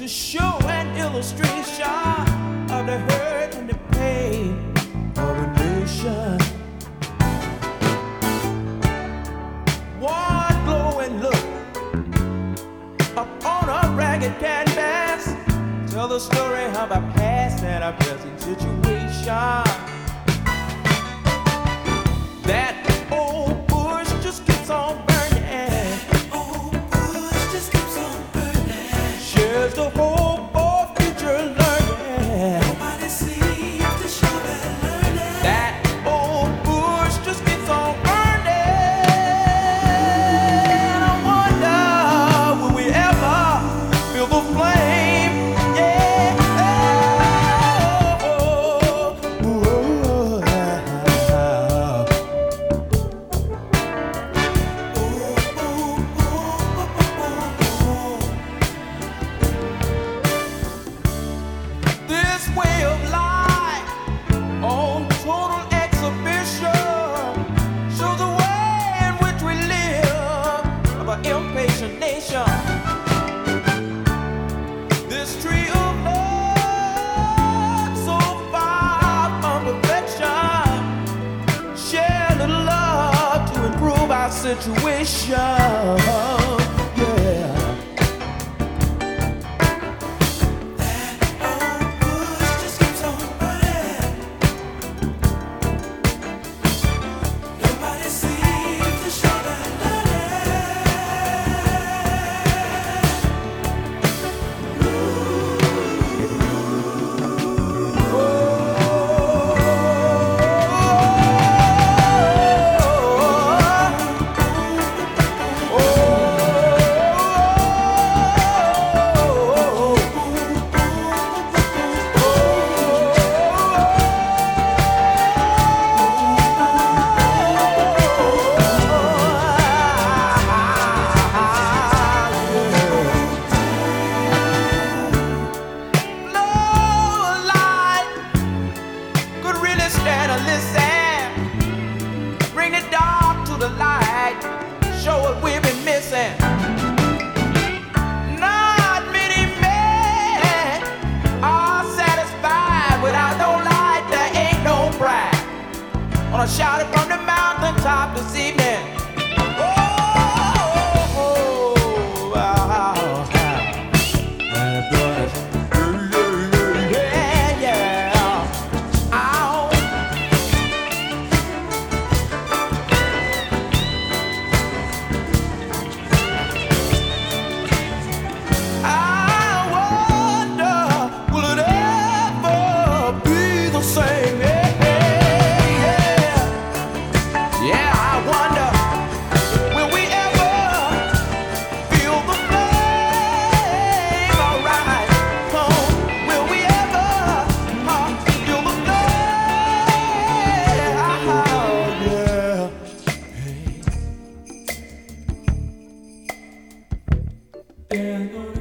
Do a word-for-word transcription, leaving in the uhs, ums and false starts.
to show an illustration of the hurt and the pain of a nation. One glowing look upon a ragged canvas, tell the story of our past and our present situation. That old bush just keeps on burning. Old bush just keeps on burning. Shares the hope for future learning. Nobody seems to show that learning. That old bush just keeps on burning. I wonder, will we ever feel the flame? Yeah. Oh, oh, oh, oh, oh. This way of life on total exhibition shows the way in which we live of an impatient nation. This tree of love so far from perfection, share a little love to improve our situation. Yeah. The light, show what we've been missing. Not many men are satisfied without no light. There ain't no pride. Wanna shout it from the mountaintop this evening. Oh, oh, oh, wow. Yeah, yeah. Ow. Yeah.